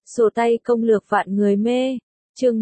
Sổ tay công lược vạn người mê. Chương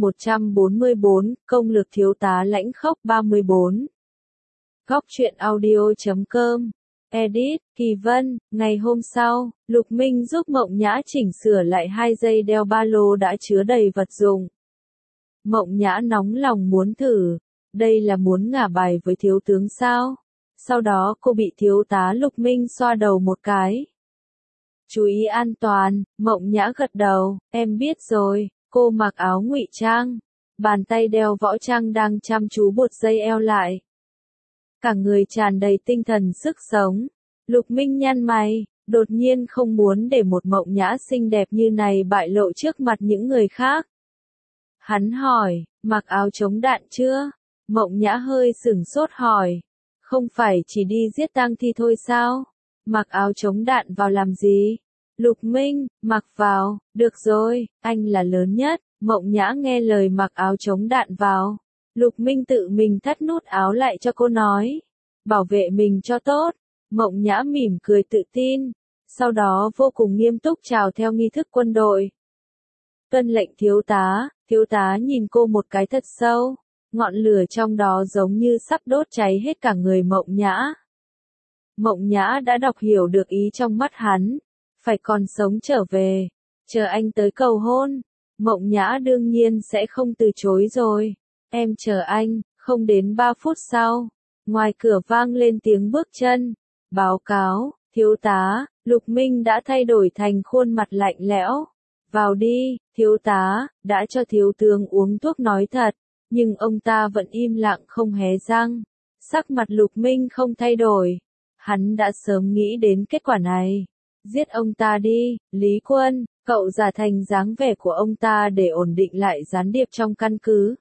144, công lược thiếu tá lãnh khốc 34. Góc truyện audio.com. Edit, Kỳ Vân. Ngày hôm sau, Lục Minh giúp Mộng Nhã chỉnh sửa lại 2 dây đeo ba lô đã chứa đầy vật dụng. Mộng Nhã nóng lòng muốn thử. Đây là muốn ngả bài với thiếu tướng sao? Sau đó cô bị thiếu tá Lục Minh xoa đầu một cái. Chú ý an toàn, Mộng Nhã gật đầu, em biết rồi. Cô mặc áo ngụy trang, bàn tay đeo võ trang đang chăm chú buộc dây eo lại. Cả người tràn đầy tinh thần sức sống. Lục Minh nhăn mày, đột nhiên không muốn để một Mộng Nhã xinh đẹp như này bại lộ trước mặt những người khác. Hắn hỏi, mặc áo chống đạn chưa? Mộng Nhã hơi sửng sốt hỏi, không phải chỉ đi giết tang thi thôi sao? Mặc áo chống đạn vào làm gì? Lục Minh, mặc vào, được rồi, anh là lớn nhất. Mộng Nhã nghe lời mặc áo chống đạn vào. Lục Minh tự mình thắt nút áo lại cho cô nói, bảo vệ mình cho tốt. Mộng Nhã mỉm cười tự tin, sau đó vô cùng nghiêm túc chào theo nghi thức quân đội. Tuân lệnh thiếu tá nhìn cô một cái thật sâu, ngọn lửa trong đó giống như sắp đốt cháy hết cả người Mộng Nhã. Mộng Nhã đã đọc hiểu được ý trong mắt hắn, phải còn sống trở về, chờ anh tới cầu hôn. Mộng Nhã đương nhiên sẽ không từ chối rồi. Em chờ anh. Không đến 3 phút sau, ngoài cửa vang lên tiếng bước chân. Báo cáo, thiếu tá. Lục Minh đã thay đổi thành khuôn mặt lạnh lẽo. Vào đi, thiếu tá. Đã cho thiếu tướng uống thuốc nói thật, nhưng ông ta vẫn im lặng không hé răng. Sắc mặt Lục Minh không thay đổi. Hắn đã sớm nghĩ đến kết quả này. Giết ông ta đi, Lý Quân. Cậu giả thành dáng vẻ của ông ta để ổn định lại gián điệp trong căn cứ.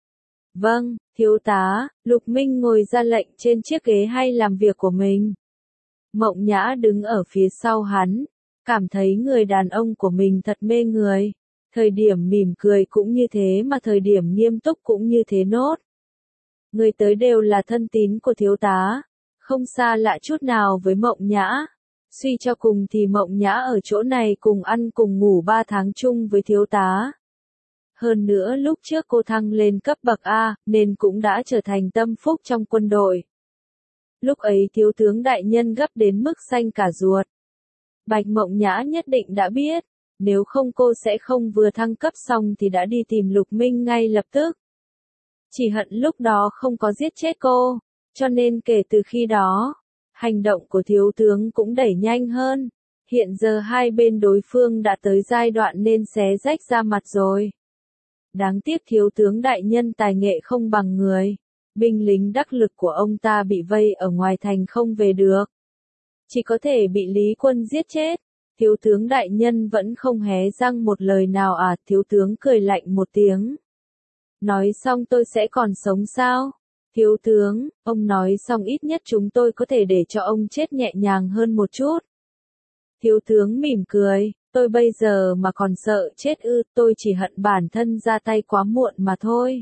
Vâng, thiếu tá. Lục Minh ngồi ra lệnh trên chiếc ghế hay làm việc của mình. Mộng Nhã đứng ở phía sau hắn, cảm thấy người đàn ông của mình thật mê người. Thời điểm mỉm cười cũng như thế mà thời điểm nghiêm túc cũng như thế nốt. Người tới đều là thân tín của thiếu tá, không xa lạ chút nào với Mộng Nhã. Suy cho cùng thì Mộng Nhã ở chỗ này cùng ăn cùng ngủ 3 tháng chung với thiếu tá. Hơn nữa lúc trước cô thăng lên cấp bậc A, nên cũng đã trở thành tâm phúc trong quân đội. Lúc ấy thiếu tướng đại nhân gấp đến mức xanh cả ruột. Bạch Mộng Nhã nhất định đã biết, nếu không cô sẽ không vừa thăng cấp xong thì đã đi tìm Lục Minh ngay lập tức. Chỉ hận lúc đó không có giết chết cô, cho nên kể từ khi đó, hành động của thiếu tướng cũng đẩy nhanh hơn. Hiện giờ hai bên đối phương đã tới giai đoạn nên xé rách ra mặt rồi. Đáng tiếc thiếu tướng đại nhân tài nghệ không bằng người. Binh lính đắc lực của ông ta bị vây ở ngoài thành không về được. Chỉ có thể bị Lý Quân giết chết. Thiếu tướng đại nhân vẫn không hé răng một lời nào à? Thiếu tướng cười lạnh một tiếng. Nói xong tôi sẽ còn sống sao? Thiếu tướng, ông nói xong ít nhất chúng tôi có thể để cho ông chết nhẹ nhàng hơn một chút. Thiếu tướng mỉm cười, tôi bây giờ mà còn sợ chết ư? Tôi chỉ hận bản thân ra tay quá muộn mà thôi.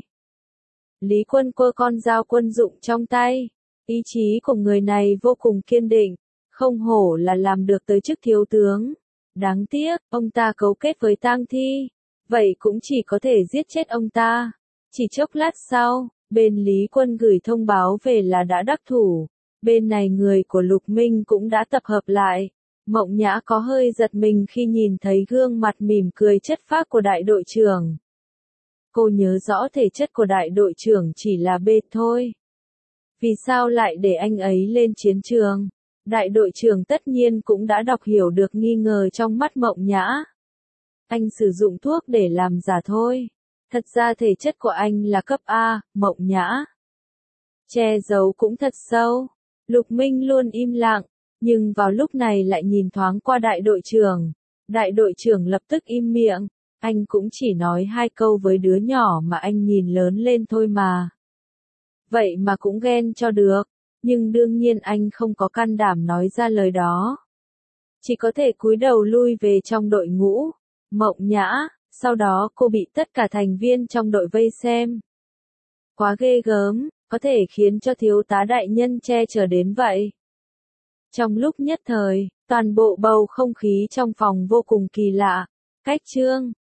Lý Quân quơ con dao quân dụng trong tay. Ý chí của người này vô cùng kiên định, không hổ là làm được tới chức thiếu tướng. Đáng tiếc, ông ta cấu kết với tang thi, vậy cũng chỉ có thể giết chết ông ta. Chỉ chốc lát sau, bên Lý Quân gửi thông báo về là đã đắc thủ. Bên này người của Lục Minh cũng đã tập hợp lại. Mộng Nhã có hơi giật mình khi nhìn thấy gương mặt mỉm cười chất phác của đại đội trưởng. Cô nhớ rõ thể chất của đại đội trưởng chỉ là B thôi. Vì sao lại để anh ấy lên chiến trường? Đại đội trưởng tất nhiên cũng đã đọc hiểu được nghi ngờ trong mắt Mộng Nhã. Anh sử dụng thuốc để làm giả thôi. Thật ra thể chất của anh là cấp A, Mộng Nhã. Che giấu cũng thật sâu. Lục Minh luôn im lặng, nhưng vào lúc này lại nhìn thoáng qua đại đội trưởng. Đại đội trưởng lập tức im miệng. Anh cũng chỉ nói 2 câu với đứa nhỏ mà anh nhìn lớn lên thôi mà. Vậy mà cũng ghen cho được. Nhưng đương nhiên anh không có can đảm nói ra lời đó. Chỉ có thể cúi đầu lui về trong đội ngũ. Mộng Nhã. Sau đó cô bị tất cả thành viên trong đội vây xem. Quá ghê gớm, có thể khiến cho thiếu tá đại nhân che chở đến vậy. Trong lúc nhất thời, toàn bộ bầu không khí trong phòng vô cùng kỳ lạ. Cách chương